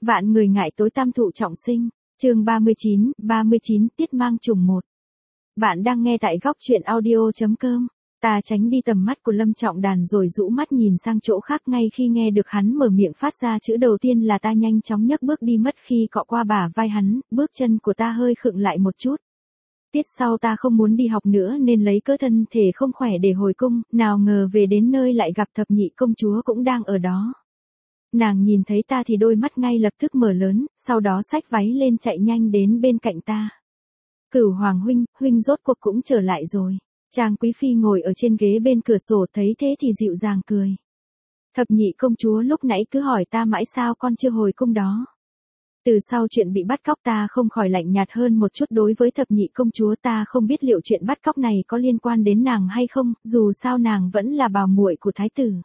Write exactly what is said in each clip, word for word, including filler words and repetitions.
Vạn người ngại tối tam thụ trọng sinh, chương ba mươi chín, ba mươi chín tiết mang trùng một. Bạn đang nghe tại góc truyện audio.com. Ta tránh đi tầm mắt của Lâm Trọng Đàn rồi rũ mắt nhìn sang chỗ khác ngay khi nghe được hắn mở miệng phát ra chữ đầu tiên là ta nhanh chóng nhấc bước đi mất khi cọ qua bả vai hắn, bước chân của ta hơi khựng lại một chút. Tiết sau ta không muốn đi học nữa nên lấy cớ thân thể không khỏe để hồi cung, nào ngờ về đến nơi lại gặp thập nhị công chúa cũng đang ở đó. Nàng nhìn thấy ta thì đôi mắt ngay lập tức mở lớn, sau đó xách váy lên chạy nhanh đến bên cạnh ta. Cửu Hoàng huynh, huynh rốt cuộc cũng trở lại rồi. Trang Quý Phi ngồi ở trên ghế bên cửa sổ thấy thế thì dịu dàng cười. Thập nhị công chúa lúc nãy cứ hỏi ta mãi sao con chưa hồi cung đó. Từ sau chuyện bị bắt cóc ta không khỏi lạnh nhạt hơn một chút đối với thập nhị công chúa, ta không biết liệu chuyện bắt cóc này có liên quan đến nàng hay không, dù sao nàng vẫn là bảo muội của thái tử.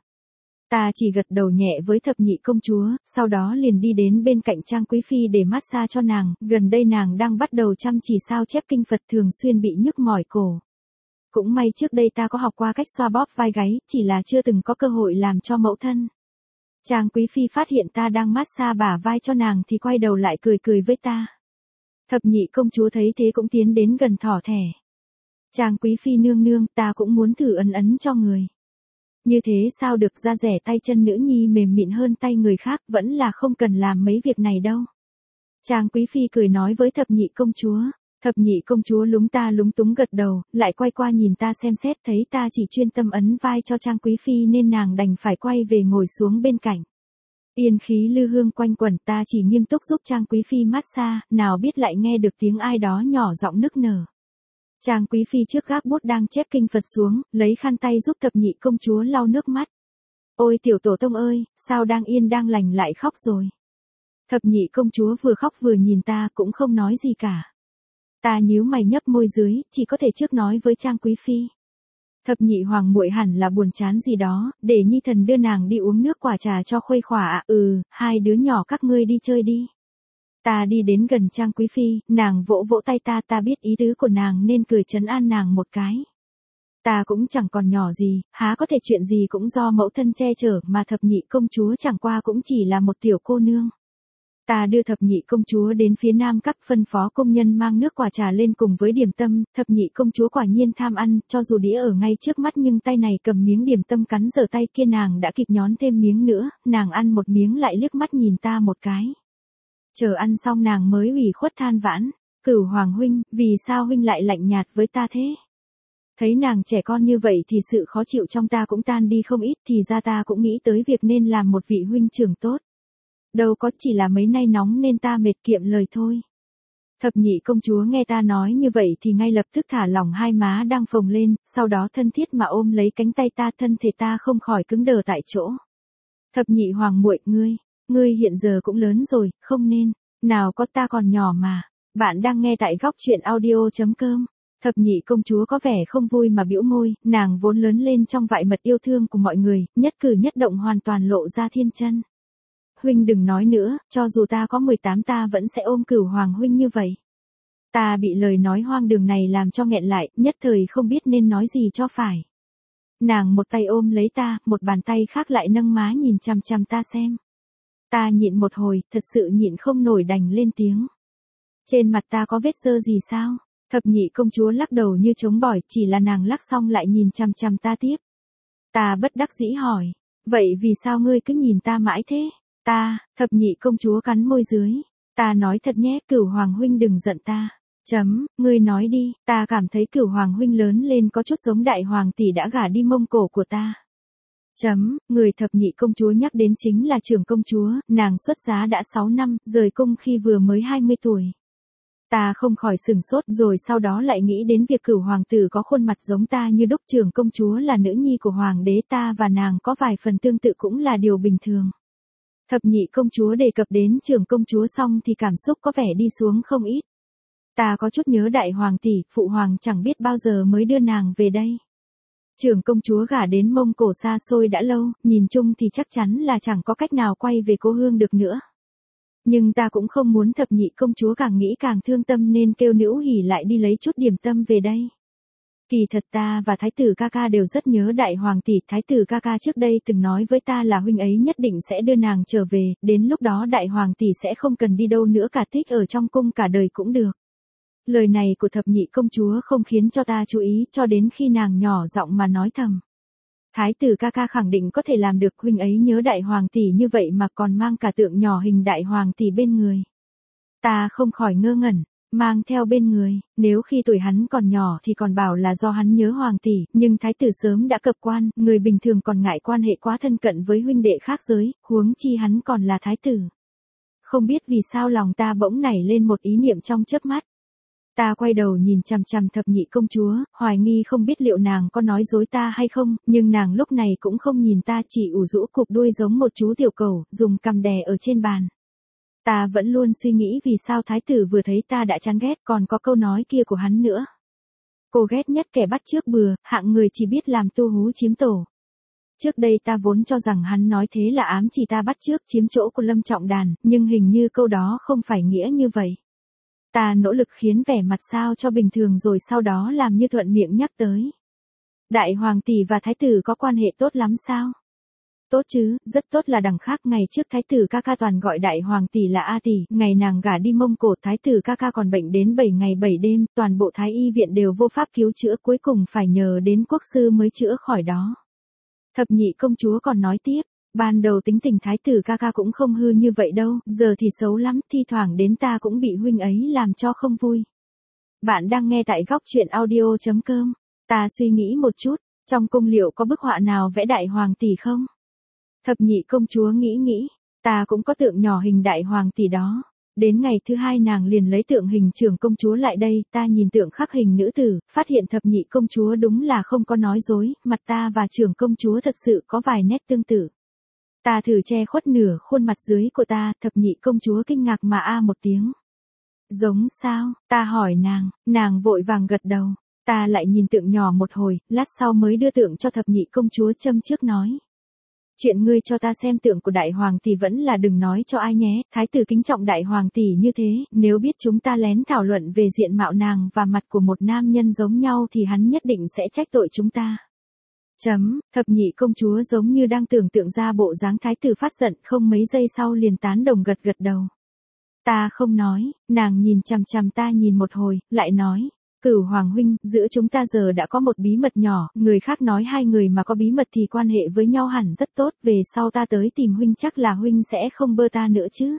Ta chỉ gật đầu nhẹ với thập nhị công chúa, sau đó liền đi đến bên cạnh Trang Quý Phi để massage cho nàng, gần đây nàng đang bắt đầu chăm chỉ sao chép kinh Phật thường xuyên bị nhức mỏi cổ. Cũng may trước đây ta có học qua cách xoa bóp vai gáy, chỉ là chưa từng có cơ hội làm cho mẫu thân. Trang Quý Phi phát hiện ta đang massage bả vai cho nàng thì quay đầu lại cười cười với ta. Thập nhị công chúa thấy thế cũng tiến đến gần thỏ thẻ. Trang Quý Phi nương nương, ta cũng muốn thử ấn ấn cho người. Như thế sao được, da rẻ tay chân nữ nhi mềm mịn hơn tay người khác, vẫn là không cần làm mấy việc này đâu. Trang Quý Phi cười nói với thập nhị công chúa. Thập nhị công chúa lúng ta lúng túng gật đầu, lại quay qua nhìn ta xem xét thấy ta chỉ chuyên tâm ấn vai cho Trang Quý Phi nên nàng đành phải quay về ngồi xuống bên cạnh. Yên khí lư hương quanh quẩn, ta chỉ nghiêm túc giúp Trang Quý Phi massage, nào biết lại nghe được tiếng ai đó nhỏ giọng nức nở. Trang Quý Phi trước gác bút đang chép kinh Phật xuống, lấy khăn tay giúp thập nhị công chúa lau nước mắt. Ôi tiểu tổ tông ơi, sao đang yên đang lành lại khóc rồi. Thập nhị công chúa vừa khóc vừa nhìn ta cũng không nói gì cả. Ta nhíu mày nhấp môi dưới, chỉ có thể trước nói với Trang Quý Phi. Thập nhị hoàng muội hẳn là buồn chán gì đó, để nhi thần đưa nàng đi uống nước quả trà cho khuây khỏa ạ. Ừ, hai đứa nhỏ các ngươi đi chơi đi. Ta đi đến gần Trang Quý Phi, nàng vỗ vỗ tay ta, ta biết ý tứ của nàng nên cười trấn an nàng một cái. Ta cũng chẳng còn nhỏ gì, há có thể chuyện gì cũng do mẫu thân che chở, mà thập nhị công chúa chẳng qua cũng chỉ là một tiểu cô nương. Ta đưa thập nhị công chúa đến phía nam các phân phó công nhân mang nước quả trà lên cùng với điểm tâm, thập nhị công chúa quả nhiên tham ăn, cho dù đĩa ở ngay trước mắt nhưng tay này cầm miếng điểm tâm cắn dở tay kia nàng đã kịp nhón thêm miếng nữa, nàng ăn một miếng lại liếc mắt nhìn ta một cái. Chờ ăn xong nàng mới ủy khuất than vãn, Cửu Hoàng huynh, vì sao huynh lại lạnh nhạt với ta thế? Thấy nàng trẻ con như vậy thì sự khó chịu trong ta cũng tan đi không ít, thì ra ta cũng nghĩ tới việc nên làm một vị huynh trưởng tốt. Đâu có, chỉ là mấy nay nóng nên ta mệt kiệm lời thôi. Thập nhị công chúa nghe ta nói như vậy thì ngay lập tức thả lỏng hai má đang phồng lên, sau đó thân thiết mà ôm lấy cánh tay ta, thân thể ta không khỏi cứng đờ tại chỗ. Thập nhị hoàng muội, ngươi, ngươi hiện giờ cũng lớn rồi, không nên, nào có ta còn nhỏ mà. Bạn đang nghe tại góc truyện audio.com. Thập nhị công chúa có vẻ không vui mà bĩu môi, nàng vốn lớn lên trong vại mật yêu thương của mọi người, nhất cử nhất động hoàn toàn lộ ra thiên chân. Huynh đừng nói nữa, cho dù ta có mười tám ta vẫn sẽ ôm Cửu Hoàng huynh như vậy. Ta bị lời nói hoang đường này làm cho nghẹn lại, nhất thời không biết nên nói gì cho phải. Nàng một tay ôm lấy ta, một bàn tay khác lại nâng má nhìn chằm chằm ta xem. Ta nhịn một hồi, thật sự nhịn không nổi đành lên tiếng. Trên mặt ta có vết dơ gì sao? Thập nhị công chúa lắc đầu như chống bỏi, chỉ là nàng lắc xong lại nhìn chằm chằm ta tiếp. Ta bất đắc dĩ hỏi, vậy vì sao ngươi cứ nhìn ta mãi thế? Ta, thập nhị công chúa cắn môi dưới. Ta nói thật nhé, Cửu Hoàng huynh đừng giận ta. Chấm, ngươi nói đi, ta cảm thấy Cửu Hoàng huynh lớn lên có chút giống đại hoàng tỷ đã gả đi Mông Cổ của ta. Chấm, người thập nhị công chúa nhắc đến chính là trưởng công chúa, nàng xuất giá đã sáu năm, rời cung khi vừa mới hai mươi tuổi. Ta không khỏi sửng sốt rồi sau đó lại nghĩ đến việc Cửu hoàng tử có khuôn mặt giống ta như đúc, trưởng công chúa là nữ nhi của hoàng đế, ta và nàng có vài phần tương tự cũng là điều bình thường. Thập nhị công chúa đề cập đến trưởng công chúa xong thì cảm xúc có vẻ đi xuống không ít. Ta có chút nhớ đại hoàng tỷ, phụ hoàng chẳng biết bao giờ mới đưa nàng về đây. Trưởng công chúa gả đến Mông Cổ xa xôi đã lâu, nhìn chung thì chắc chắn là chẳng có cách nào quay về cố hương được nữa. Nhưng ta cũng không muốn thập nhị công chúa càng nghĩ càng thương tâm nên kêu Nữu Hỉ lại đi lấy chút điểm tâm về đây. Kỳ thật ta và thái tử ca ca đều rất nhớ đại hoàng tỷ, thái tử ca ca trước đây từng nói với ta là huynh ấy nhất định sẽ đưa nàng trở về, đến lúc đó đại hoàng tỷ sẽ không cần đi đâu nữa cả, thích ở trong cung cả đời cũng được. Lời này của thập nhị công chúa không khiến cho ta chú ý, cho đến khi nàng nhỏ giọng mà nói thầm. Thái tử ca ca khẳng định có thể làm được, huynh ấy nhớ đại hoàng tỷ như vậy mà còn mang cả tượng nhỏ hình đại hoàng tỷ bên người. Ta không khỏi ngơ ngẩn. Mang theo bên người, nếu khi tuổi hắn còn nhỏ thì còn bảo là do hắn nhớ hoàng tỷ, nhưng thái tử sớm đã cập quan, người bình thường còn ngại quan hệ quá thân cận với huynh đệ khác giới, huống chi hắn còn là thái tử. Không biết vì sao lòng ta bỗng nảy lên một ý niệm trong chớp mắt. Ta quay đầu nhìn chằm chằm thập nhị công chúa, hoài nghi không biết liệu nàng có nói dối ta hay không, nhưng nàng lúc này cũng không nhìn ta, chỉ ủ rũ cụp đuôi giống một chú tiểu cẩu, dùng cằm đè ở trên bàn. Ta vẫn luôn suy nghĩ vì sao thái tử vừa thấy ta đã chán ghét, còn có câu nói kia của hắn nữa. Cô ghét nhất kẻ bắt chước bừa, hạng người chỉ biết làm tu hú chiếm tổ. Trước đây ta vốn cho rằng hắn nói thế là ám chỉ ta bắt chước chiếm chỗ của Lâm Trọng Đàn, nhưng hình như câu đó không phải nghĩa như vậy. Ta nỗ lực khiến vẻ mặt sao cho bình thường rồi sau đó làm như thuận miệng nhắc tới. Đại hoàng tỷ và thái tử có quan hệ tốt lắm sao? Tốt chứ, rất tốt là đằng khác, ngày trước thái tử ca ca toàn gọi đại hoàng tỷ là A tỷ, ngày nàng gả đi Mông Cổ thái tử ca ca còn bệnh đến bảy ngày bảy đêm, toàn bộ thái y viện đều vô pháp cứu chữa, cuối cùng phải nhờ đến quốc sư mới chữa khỏi đó. Thập nhị công chúa còn nói tiếp, ban đầu tính tình thái tử ca ca cũng không hư như vậy đâu, giờ thì xấu lắm, thi thoảng đến ta cũng bị huynh ấy làm cho không vui. Bạn đang nghe tại góc truyện audio chấm com, ta suy nghĩ một chút, trong cung liệu có bức họa nào vẽ đại hoàng tỷ không? Thập nhị công chúa nghĩ nghĩ, ta cũng có tượng nhỏ hình đại hoàng tỷ đó. Đến ngày thứ hai nàng liền lấy tượng hình trưởng công chúa lại đây, ta nhìn tượng khắc hình nữ tử, phát hiện thập nhị công chúa đúng là không có nói dối, mặt ta và trưởng công chúa thật sự có vài nét tương tự. Ta thử che khuất nửa khuôn mặt dưới của ta, thập nhị công chúa kinh ngạc mà a một tiếng. Giống sao? Ta hỏi nàng, nàng vội vàng gật đầu. Ta lại nhìn tượng nhỏ một hồi, lát sau mới đưa tượng cho thập nhị công chúa châm trước nói. Chuyện ngươi cho ta xem tượng của đại hoàng tỷ vẫn là đừng nói cho ai nhé, thái tử kính trọng đại hoàng tỷ như thế, nếu biết chúng ta lén thảo luận về diện mạo nàng và mặt của một nam nhân giống nhau thì hắn nhất định sẽ trách tội chúng ta. Chấm, thập nhị công chúa giống như đang tưởng tượng ra bộ dáng thái tử phát giận, không mấy giây sau liền tán đồng gật gật đầu. Ta không nói, nàng nhìn chằm chằm ta nhìn một hồi, lại nói. Cửu hoàng huynh, giữa chúng ta giờ đã có một bí mật nhỏ, người khác nói hai người mà có bí mật thì quan hệ với nhau hẳn rất tốt, về sau ta tới tìm huynh chắc là huynh sẽ không bơ ta nữa chứ.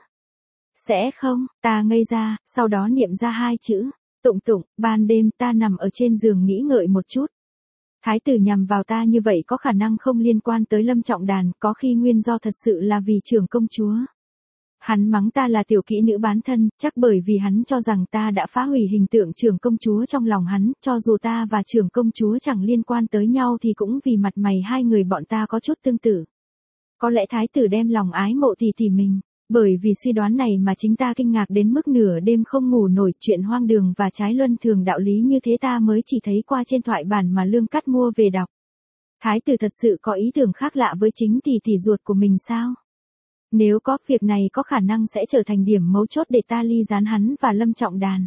Sẽ không, ta ngây ra, sau đó niệm ra hai chữ, tụng tụng, ban đêm ta nằm ở trên giường nghĩ ngợi một chút. Thái tử nhằm vào ta như vậy có khả năng không liên quan tới Lâm Trọng Đàn, có khi nguyên do thật sự là vì trưởng công chúa. Hắn mắng ta là tiểu kỹ nữ bán thân, chắc bởi vì hắn cho rằng ta đã phá hủy hình tượng trưởng công chúa trong lòng hắn, cho dù ta và trưởng công chúa chẳng liên quan tới nhau thì cũng vì mặt mày hai người bọn ta có chút tương tự. Có lẽ thái tử đem lòng ái mộ tỷ tỷ mình, bởi vì suy đoán này mà chính ta kinh ngạc đến mức nửa đêm không ngủ nổi, chuyện hoang đường và trái luân thường đạo lý như thế ta mới chỉ thấy qua trên thoại bản mà Lương Cát mua về đọc. Thái tử thật sự có ý tưởng khác lạ với chính tỷ tỷ ruột của mình sao? Nếu có, việc này có khả năng sẽ trở thành điểm mấu chốt để ta ly gián hắn và Lâm Trọng Đàn.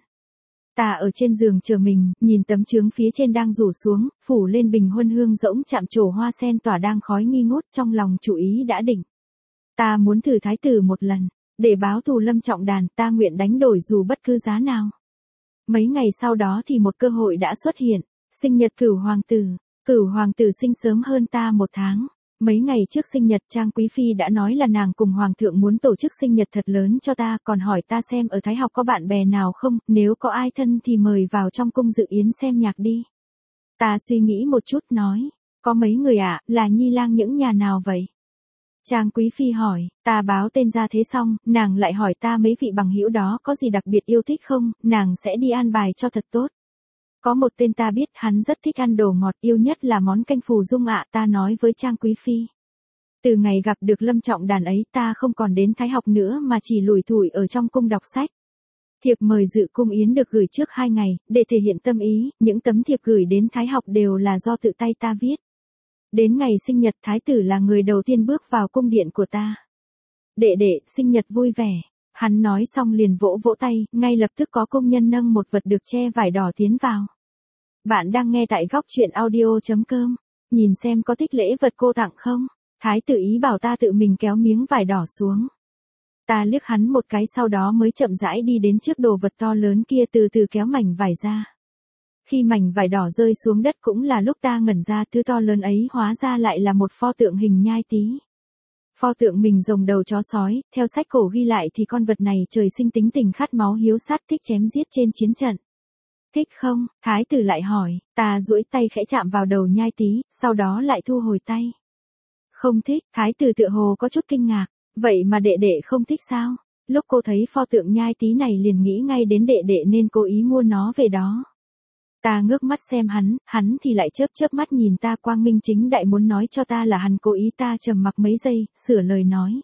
Ta ở trên giường chờ mình, nhìn tấm chướng phía trên đang rủ xuống, phủ lên bình huân hương rỗng chạm trổ hoa sen tỏa đang khói nghi ngút, trong lòng chủ ý đã định. Ta muốn thử thái tử một lần, để báo thù Lâm Trọng Đàn, ta nguyện đánh đổi dù bất cứ giá nào. Mấy ngày sau đó thì một cơ hội đã xuất hiện, sinh nhật Cửu hoàng tử. Cửu hoàng tử sinh sớm hơn ta một tháng. Mấy ngày trước sinh nhật Trang Quý Phi đã nói là nàng cùng Hoàng thượng muốn tổ chức sinh nhật thật lớn cho ta, còn hỏi ta xem ở Thái học có bạn bè nào không, nếu có ai thân thì mời vào trong cung dự yến xem nhạc đi. Ta suy nghĩ một chút nói, có mấy người ạ, à, là nhi lang những nhà nào vậy? Trang Quý Phi hỏi, ta báo tên ra thế xong, nàng lại hỏi ta mấy vị bằng hữu đó có gì đặc biệt yêu thích không, nàng sẽ đi an bài cho thật tốt. Có một tên ta biết hắn rất thích ăn đồ ngọt, yêu nhất là món canh phù dung ạ, ta nói với Trang Quý Phi. Từ ngày gặp được Lâm Trọng Đàn ấy ta không còn đến Thái học nữa mà chỉ lủi thủi ở trong cung đọc sách. Thiệp mời dự cung yến được gửi trước hai ngày, để thể hiện tâm ý, những tấm thiệp gửi đến Thái học đều là do tự tay ta viết. Đến ngày sinh nhật Thái tử là người đầu tiên bước vào cung điện của ta. Đệ đệ, sinh nhật vui vẻ. Hắn nói xong liền vỗ vỗ tay, ngay lập tức có công nhân nâng một vật được che vải đỏ tiến vào. Bạn đang nghe tại góc chuyện audio chấm com. Nhìn xem có thích lễ vật cô tặng không? Thái tử ý bảo ta tự mình kéo miếng vải đỏ xuống. Ta liếc hắn một cái sau đó mới chậm rãi đi đến trước đồ vật to lớn kia từ từ kéo mảnh vải ra. Khi mảnh vải đỏ rơi xuống đất cũng là lúc ta ngẩn ra thứ to lớn ấy hóa ra lại là một pho tượng hình nhai tí. Pho tượng mình rồng đầu chó sói, theo sách cổ ghi lại thì con vật này trời sinh tính tình khát máu hiếu sát thích chém giết trên chiến trận. Thích không? Thái tử lại hỏi, ta duỗi tay khẽ chạm vào đầu nhai tí, sau đó lại thu hồi tay. Không thích, thái tử tựa hồ có chút kinh ngạc, vậy mà đệ đệ không thích sao? Lúc cô thấy pho tượng nhai tí này liền nghĩ ngay đến đệ đệ nên cố ý mua nó về đó. Ta ngước mắt xem hắn, hắn thì lại chớp chớp mắt nhìn ta quang minh chính đại muốn nói cho ta là hắn cố ý. Ta trầm mặc mấy giây, sửa lời nói.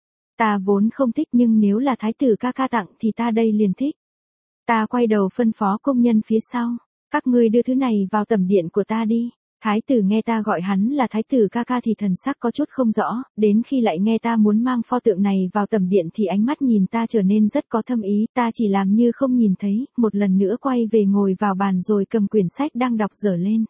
Ta vốn không thích nhưng nếu là thái tử ca ca tặng thì ta đây liền thích. Ta quay đầu phân phó công nhân phía sau, các ngươi đưa thứ này vào tẩm điện của ta đi. Thái tử nghe ta gọi hắn là thái tử ca ca thì thần sắc có chút không rõ, đến khi lại nghe ta muốn mang pho tượng này vào tẩm điện thì ánh mắt nhìn ta trở nên rất có thâm ý, ta chỉ làm như không nhìn thấy, một lần nữa quay về ngồi vào bàn rồi cầm quyển sách đang đọc dở lên.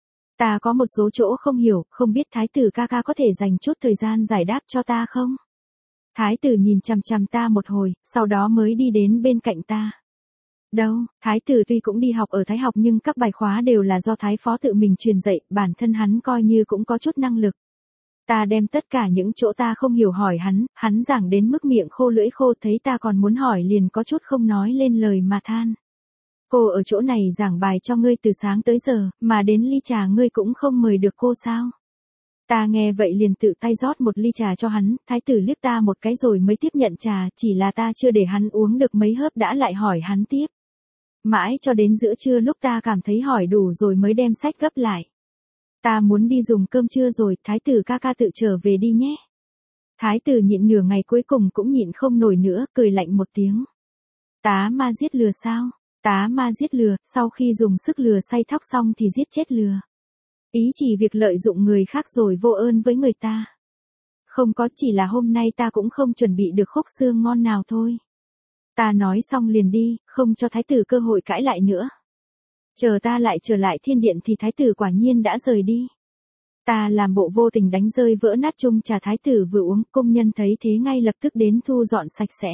Ta có một số chỗ không hiểu, không biết thái tử ca ca có thể dành chút thời gian giải đáp cho ta không? Thái tử nhìn chằm chằm ta một hồi, sau đó mới đi đến bên cạnh ta. Đâu, thái tử tuy cũng đi học ở Thái học nhưng các bài khóa đều là do thái phó tự mình truyền dạy, bản thân hắn coi như cũng có chút năng lực. Ta đem tất cả những chỗ ta không hiểu hỏi hắn, hắn giảng đến mức miệng khô lưỡi khô, thấy ta còn muốn hỏi liền có chút không nói lên lời mà than. Cô ở chỗ này giảng bài cho ngươi từ sáng tới giờ, mà đến ly trà ngươi cũng không mời được cô sao? Ta nghe vậy liền tự tay rót một ly trà cho hắn, thái tử liếc ta một cái rồi mới tiếp nhận trà, chỉ là ta chưa để hắn uống được mấy hớp đã lại hỏi hắn tiếp. Mãi cho đến giữa trưa lúc ta cảm thấy hỏi đủ rồi mới đem sách gấp lại. Ta muốn đi dùng cơm trưa rồi, thái tử ca ca tự trở về đi nhé. Thái tử nhịn nửa ngày cuối cùng cũng nhịn không nổi nữa, cười lạnh một tiếng. Tá ma giết lừa sao? Tá ma giết lừa, sau khi dùng sức lừa say thóc xong thì giết chết lừa. Ý chỉ việc lợi dụng người khác rồi vô ơn với người ta. Không có, chỉ là hôm nay ta cũng không chuẩn bị được khúc xương ngon nào thôi. Ta nói xong liền đi, không cho thái tử cơ hội cãi lại nữa. Chờ ta lại trở lại thiên điện thì thái tử quả nhiên đã rời đi. Ta làm bộ vô tình đánh rơi vỡ nát chung trà thái tử vừa uống, công nhân thấy thế ngay lập tức đến thu dọn sạch sẽ.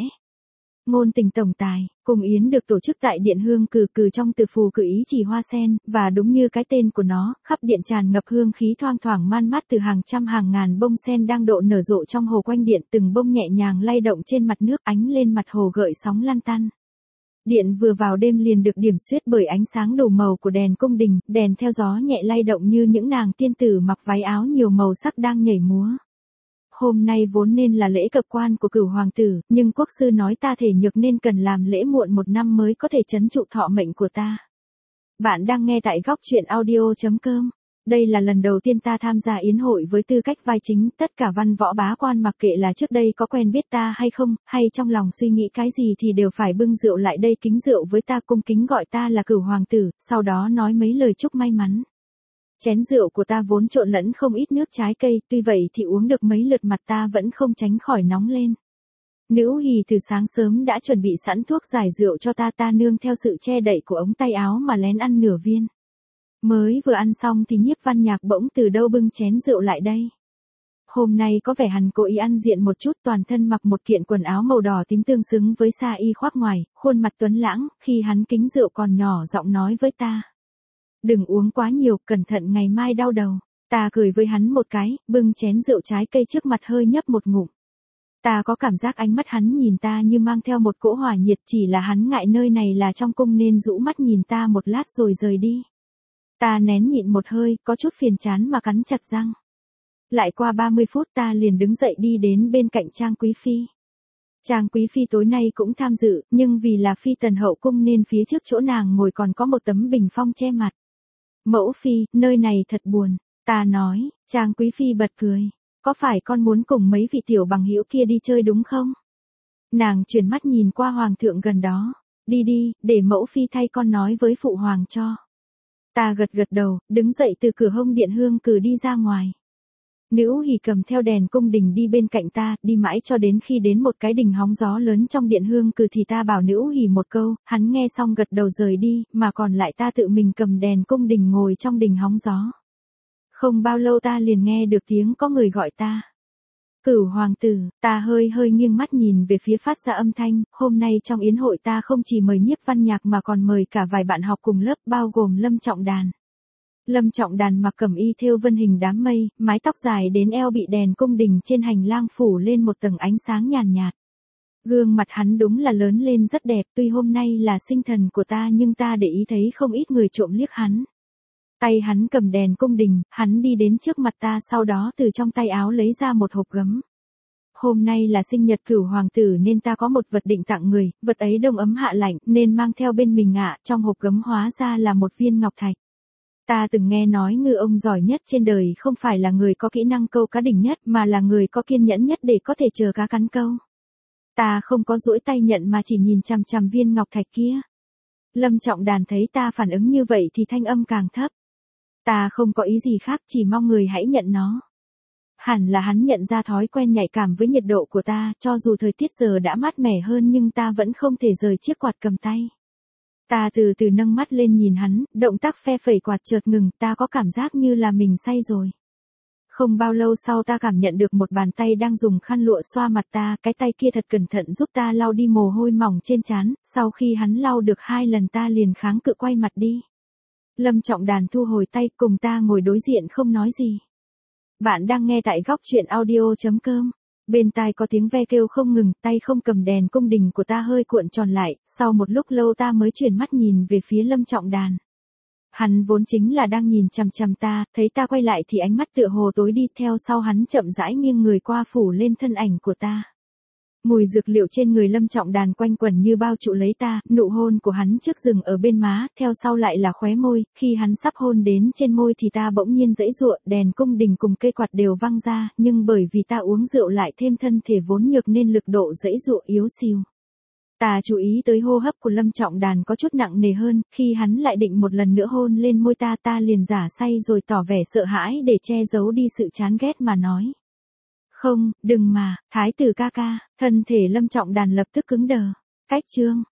Ngôn tình tổng tài, cùng yến được tổ chức tại điện hương cừ cừ trong từ phù cử ý chỉ hoa sen, và đúng như cái tên của nó, khắp điện tràn ngập hương khí thoang thoảng man mát từ hàng trăm hàng ngàn bông sen đang độ nở rộ trong hồ quanh điện, từng bông nhẹ nhàng lay động trên mặt nước ánh lên mặt hồ gợi sóng lăn tăn. Điện vừa vào đêm liền được điểm xuyết bởi ánh sáng đủ màu của đèn cung đình, đèn theo gió nhẹ lay động như những nàng tiên tử mặc váy áo nhiều màu sắc đang nhảy múa. Hôm nay vốn nên là lễ cập quan của cửu hoàng tử, nhưng quốc sư nói ta thể nhược nên cần làm lễ muộn một năm mới có thể trấn trụ thọ mệnh của ta. Bạn đang nghe tại góc chuyện audio chấm com. Đây là lần đầu tiên ta tham gia yến hội với tư cách vai chính, tất cả văn võ bá quan mặc kệ là trước đây có quen biết ta hay không, hay trong lòng suy nghĩ cái gì thì đều phải bưng rượu lại đây kính rượu với ta, cung kính gọi ta là cửu hoàng tử, sau đó nói mấy lời chúc may mắn. Chén rượu của ta vốn trộn lẫn không ít nước trái cây, tuy vậy thì uống được mấy lượt mặt ta vẫn không tránh khỏi nóng lên. Nữ hì từ sáng sớm đã chuẩn bị sẵn thuốc giải rượu cho ta, ta nương theo sự che đậy của ống tay áo mà lén ăn nửa viên. Mới vừa ăn xong thì Nhiếp Văn Nhạc bỗng từ đâu bưng chén rượu lại đây. Hôm nay có vẻ hắn cố ý ăn diện một chút, toàn thân mặc một kiện quần áo màu đỏ tím tương xứng với sa y khoác ngoài, khuôn mặt tuấn lãng, khi hắn kính rượu còn nhỏ giọng nói với ta. Đừng uống quá nhiều, cẩn thận ngày mai đau đầu. Ta cười với hắn một cái, bưng chén rượu trái cây trước mặt hơi nhấp một ngụm. Ta có cảm giác ánh mắt hắn nhìn ta như mang theo một cỗ hỏa nhiệt, chỉ là hắn ngại nơi này là trong cung nên rũ mắt nhìn ta một lát rồi rời đi. Ta nén nhịn một hơi, có chút phiền chán mà cắn chặt răng. Lại qua ba mươi phút ta liền đứng dậy đi đến bên cạnh Trang Quý Phi. Trang Quý Phi tối nay cũng tham dự, nhưng vì là phi tần hậu cung nên phía trước chỗ nàng ngồi còn có một tấm bình phong che mặt. Mẫu phi, nơi này thật buồn, ta nói. Trang Quý Phi bật cười. Có phải con muốn cùng mấy vị tiểu bằng hữu kia đi chơi đúng không? Nàng chuyển mắt nhìn qua hoàng thượng gần đó. Đi đi, để mẫu phi thay con nói với phụ hoàng cho. Ta gật gật đầu, đứng dậy từ cửa hông điện hương cử đi ra ngoài. Nữ hỉ cầm theo đèn cung đình đi bên cạnh ta, đi mãi cho đến khi đến một cái đình hóng gió lớn trong điện hương cừ thì ta bảo nữ hỉ một câu, hắn nghe xong gật đầu rời đi, mà còn lại ta tự mình cầm đèn cung đình ngồi trong đình hóng gió. Không bao lâu ta liền nghe được tiếng có người gọi ta. Cửu hoàng tử, ta hơi hơi nghiêng mắt nhìn về phía phát ra âm thanh, hôm nay trong yến hội ta không chỉ mời Nhiếp Văn Nhạc mà còn mời cả vài bạn học cùng lớp bao gồm Lâm Trọng Đàn. Lâm Trọng Đàn mặc cẩm y thêu vân hình đám mây, mái tóc dài đến eo bị đèn cung đình trên hành lang phủ lên một tầng ánh sáng nhàn nhạt, nhạt. Gương mặt hắn đúng là lớn lên rất đẹp, tuy hôm nay là sinh thần của ta nhưng ta để ý thấy không ít người trộm liếc hắn. Tay hắn cầm đèn cung đình, hắn đi đến trước mặt ta sau đó từ trong tay áo lấy ra một hộp gấm. Hôm nay là sinh nhật Cửu hoàng tử nên ta có một vật định tặng người, vật ấy đông ấm hạ lạnh nên mang theo bên mình ạ, trong hộp gấm hóa ra là một viên ngọc thạch. Ta từng nghe nói ngư ông giỏi nhất trên đời không phải là người có kỹ năng câu cá đỉnh nhất mà là người có kiên nhẫn nhất để có thể chờ cá cắn câu. Ta không có duỗi tay nhận mà chỉ nhìn chằm chằm viên ngọc thạch kia. Lâm Trọng Đàn thấy ta phản ứng như vậy thì thanh âm càng thấp. Ta không có ý gì khác, chỉ mong người hãy nhận nó. Hẳn là hắn nhận ra thói quen nhạy cảm với nhiệt độ của ta, cho dù thời tiết giờ đã mát mẻ hơn nhưng ta vẫn không thể rời chiếc quạt cầm tay. Ta từ từ nâng mắt lên nhìn hắn, động tác phe phẩy quạt chợt ngừng, ta có cảm giác như là mình say rồi. Không bao lâu sau ta cảm nhận được một bàn tay đang dùng khăn lụa xoa mặt ta, cái tay kia thật cẩn thận giúp ta lau đi mồ hôi mỏng trên trán, sau khi hắn lau được hai lần ta liền kháng cự quay mặt đi. Lâm Trọng Đàn thu hồi tay cùng ta ngồi đối diện không nói gì. Bạn đang nghe tại góc truyện audio chấm com. Bên tai có tiếng ve kêu không ngừng, tay không cầm đèn cung đình của ta hơi cuộn tròn lại, sau một lúc lâu ta mới chuyển mắt nhìn về phía Lâm Trọng Đàn. Hắn vốn chính là đang nhìn chằm chằm ta, thấy ta quay lại thì ánh mắt tựa hồ tối đi, theo sau hắn chậm rãi nghiêng người qua phủ lên thân ảnh của ta. Mùi dược liệu trên người Lâm Trọng Đàn quanh quẩn như bao trụ lấy ta, nụ hôn của hắn trước dừng ở bên má, theo sau lại là khóe môi, khi hắn sắp hôn đến trên môi thì ta bỗng nhiên giãy giụa, đèn cung đình cùng cây quạt đều văng ra, nhưng bởi vì ta uống rượu lại thêm thân thể vốn nhược nên lực độ giãy giụa yếu xìu. Ta chú ý tới hô hấp của Lâm Trọng Đàn có chút nặng nề hơn, khi hắn lại định một lần nữa hôn lên môi ta ta liền giả say rồi tỏ vẻ sợ hãi để che giấu đi sự chán ghét mà nói. Không, đừng mà, thái tử ca ca, thân thể Lâm Trọng Đàn lập tức cứng đờ. Cách chương